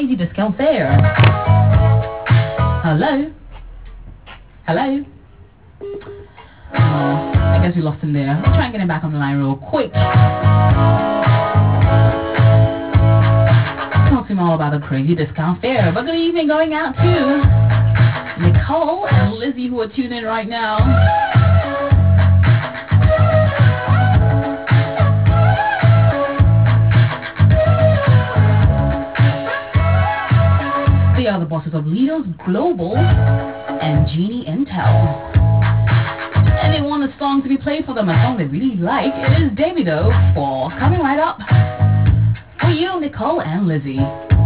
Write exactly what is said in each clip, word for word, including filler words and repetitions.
Crazy discount fair. Hello? Hello? Oh, I guess we lost him there. Let's try and get him back on the line real quick. Talk to him all about the crazy discount fair. But good evening going out to Nicole and Lizzie who are tuned in right now. They are the bosses of Leaders Global and Genie Intel. And they want a song to be played for them, a song they really like. It is Davido for Coming Right Up for you, Nicole and Lizzie.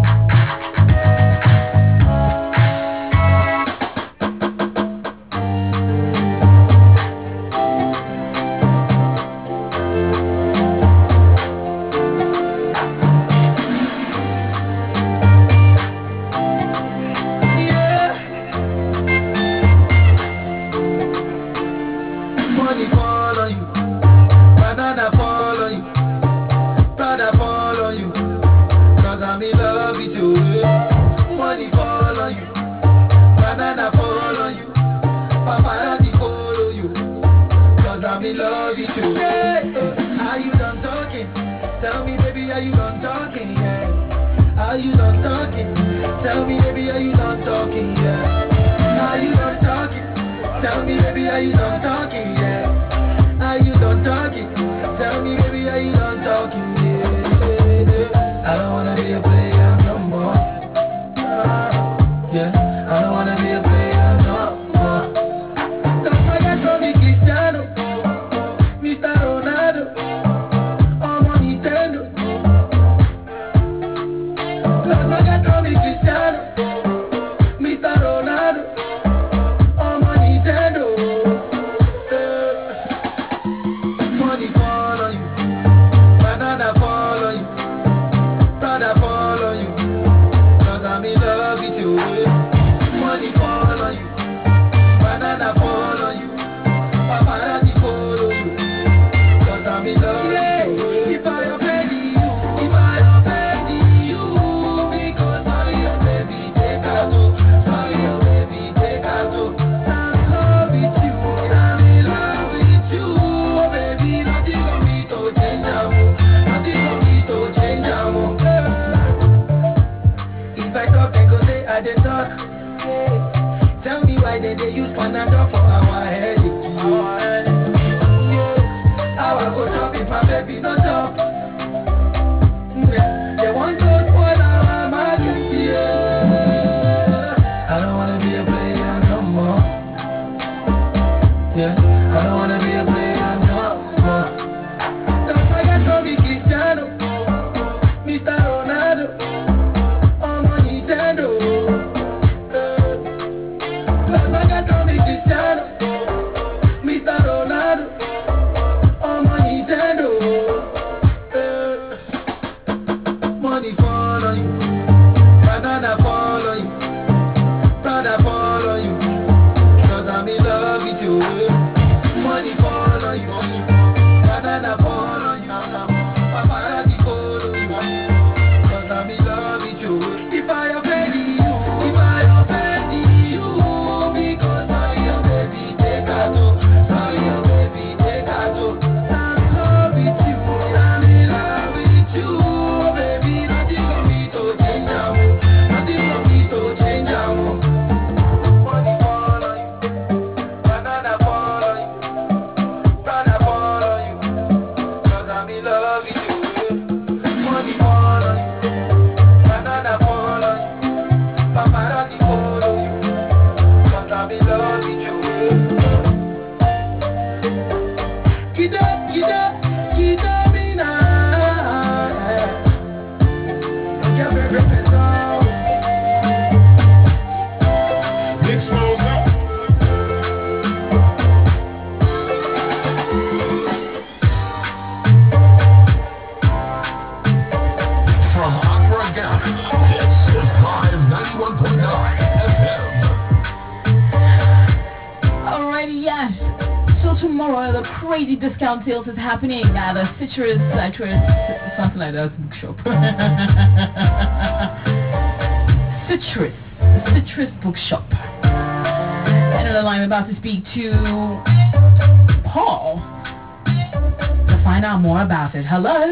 Discount sales is happening at the Citrus, Citrus, something like that, bookshop. Citrus, the Citrus Bookshop. And on the line, I'm about to speak to Paul to find out more about it. Hello?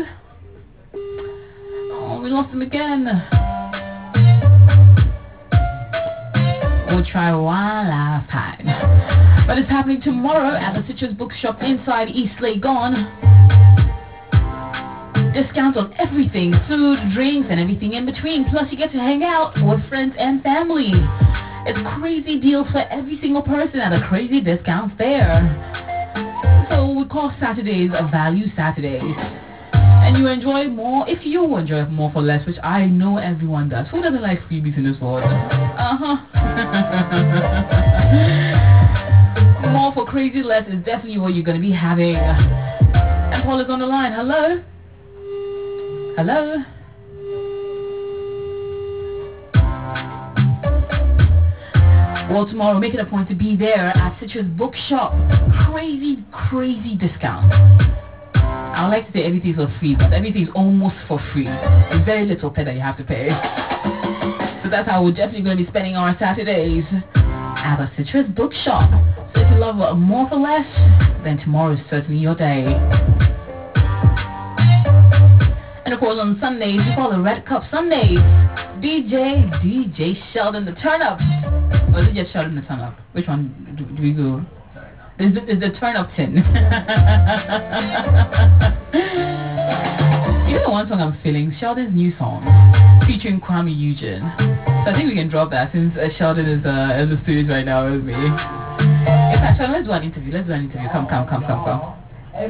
Oh, we lost him again. We'll try one last time. But it's happening tomorrow at the Citrus Bookshop inside East Legon. Discounts on everything, food, drinks, and everything in between. Plus, you get to hang out with friends and family. It's crazy deals for every single person at a crazy discounts there. So we call Saturdays a value Saturdays. And you enjoy more, if you enjoy more for less, which I know everyone does. Who doesn't like freebies in this world? Uh-huh. More for crazy less is definitely what you're going to be having. And Paul is on the line. Hello? Hello? Well, tomorrow, make it a point to be there at Citrus Bookshop. Crazy, crazy discounts. I would like to say everything's for free, but everything's almost for free. There's very little pay that you have to pay. So that's how we're definitely going to be spending our Saturdays at the Citrus Bookshop. So if you love more for less, then tomorrow is certainly your day. And of course on Sundays, we call it Red Cup Sundays. D J, D J Sheldon the Turn Up. Or is it just Sheldon the Turn Up? Which one do, do we go? There's the, there's the Turn Up tin. You know one song I'm feeling? Sheldon's new song featuring Kwame Eugene. So I think we can drop that since uh, Sheldon is uh, in the studios right now with me. In fact, Sheldon, let's do an interview. Let's do an interview. Come, come, come, come, come. Hi,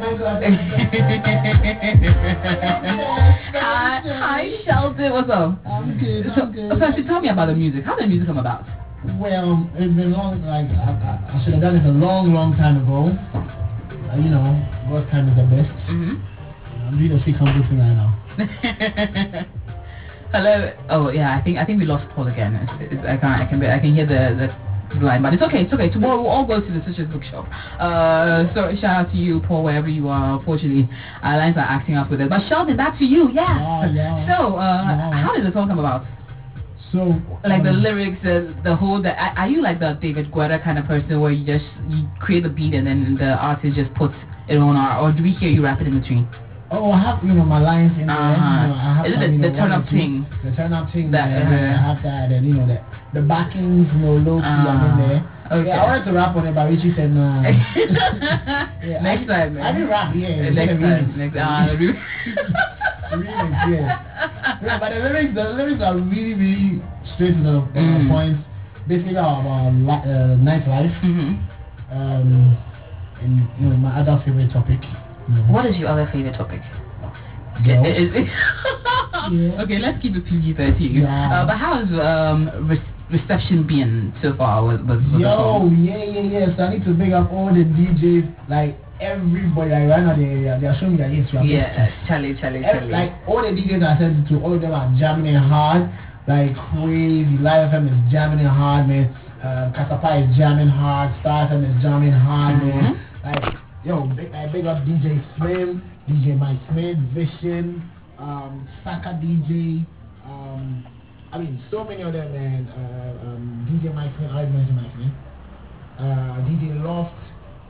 hi, Sheldon. What's up? I'm good. So, I'm good. firstly, tell me about the music. How did the music come about? Well, it's been long. Like I, I, I should have done this a long, long time ago. Uh, you know, God's time is the best. Mm-hmm. I'm doing a free combo thing right now. Hello. Oh yeah, I think I think we lost Paul again. It's, it's, I can I can I can hear the the. line, but it's okay, it's okay. Tomorrow we'll all go to the Citrus Bookshop. Uh, so shout out to you, Paul, wherever you are. Unfortunately, our lines are acting up with us. But Sheldon, back to you. Yes. Yeah, yeah. So, uh, Yeah. how did the song come about? So, like um, the lyrics, the the whole. The, are you like the David Guetta kind of person where you just you create the beat and then the artist just puts it on, or, or do we hear you rap it in between? Oh, I have, you know, my lines in there. Uh-huh. You know, I have Is it some, the- you know, the turn one or up two- thing? The turn up thing. That, That, uh-huh. I have that, and you know that the backings, you know, low key, Uh, I'm in there. okay. Yeah, I wanted to rap on it, but Richie said no. Yeah, Next I, time, man. I didn't rap, yeah. Uh, it's next a time, remix. next uh, re- Remix, yeah. Yeah, but the lyrics, the lyrics are really, really straight to the uh, Mm. point. Basically about, about li- uh, nightlife, Mhm. um, and you know my other favorite topic. You know, What is your other favorite topic? girls. Is it- Yeah. Okay, let's keep it P G thirteen. Yeah. Uh, but how has um, re- reception been so far with, with, with the Yo, song? yeah, yeah, yeah. So I need to big up all the D Js, like everybody. Like right now, they they are showing their hits. Yeah, Charlie, Charlie, Ev- Charlie. like all the D Js I sent to, all of them are jamming it hard, like crazy. Live F M is jamming it hard, man. Um, Kasapa is jamming hard. Star F M is jamming hard, man. Like yo, big, I big up D J Slim, D J Mike Smith, Vision, um, Saka D J. Um, I mean, so many of them, man. Uh, um, D J Mike Smith, I always mention Mike Smith. Uh, D J Loft.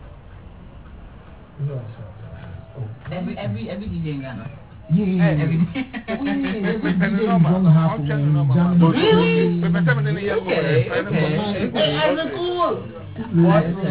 Who else? Oh, every every every D J in Ghana. yeah, yeah, yeah. Every Oh, yeah, yeah, there's this D J in Gonga Half man, he's jamming the Really? crazy- Okay, okay, Hey, Isaac Cool! What? So,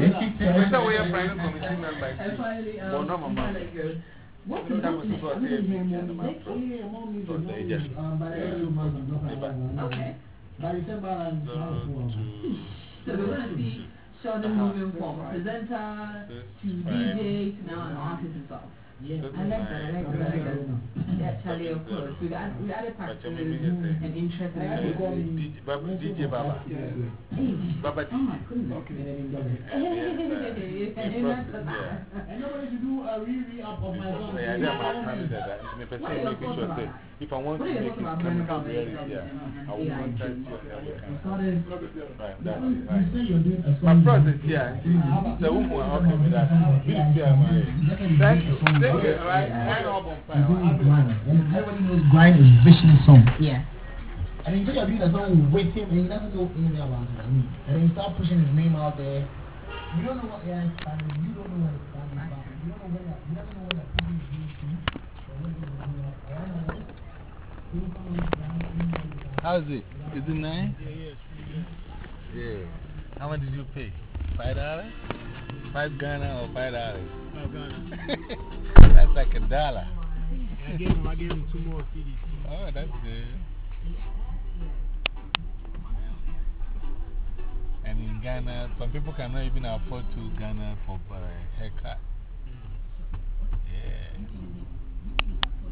And finally, um, like, uh, what's the Yeah, music? more music, more music. Um, by the end of the month, I'm dropping album. Okay. By December, I'm trying to. So we're gonna see Sheldon moving from presenter to D J to now an artist himself. Yeah. I like that. I like that. I like that. Yeah, Charlie, of course. We got we added practice and interest in I like to call everything. me D J Baba. Hey, Baba oh my goodness. And then he does it. Hey, and that's the And nobody should do a re-re-up of my song. Yeah, I know my time is that. If I say, making sure say, if I want What to are make your it thoughts about chemical Burna Boy reality, and- yeah, and- and I will A I? contact you. Started. Right, that's You it. Right. say you're doing a My song. process here, the woman will help me with that. We see how my. Thank you. Thank you. Right. You're doing grind. And everybody knows grind is vicious song. Yeah. And then you think you're doing a song with him and he doesn't know anything about it. I mean, and then you start pushing his name out there. You don't know what A I stands for. You don't know what it stands for. You don't know where you doesn't know what you're putting his name to. How's it? Is it nine? Yeah, yeah, yeah. How much did you pay? Five dollars? Five Ghana or five dollars? Five Ghana. That's like a dollar. I gave him, I gave him two more C Ds. Oh, that's good. And in Ghana, some people cannot even afford to Ghana for a haircut.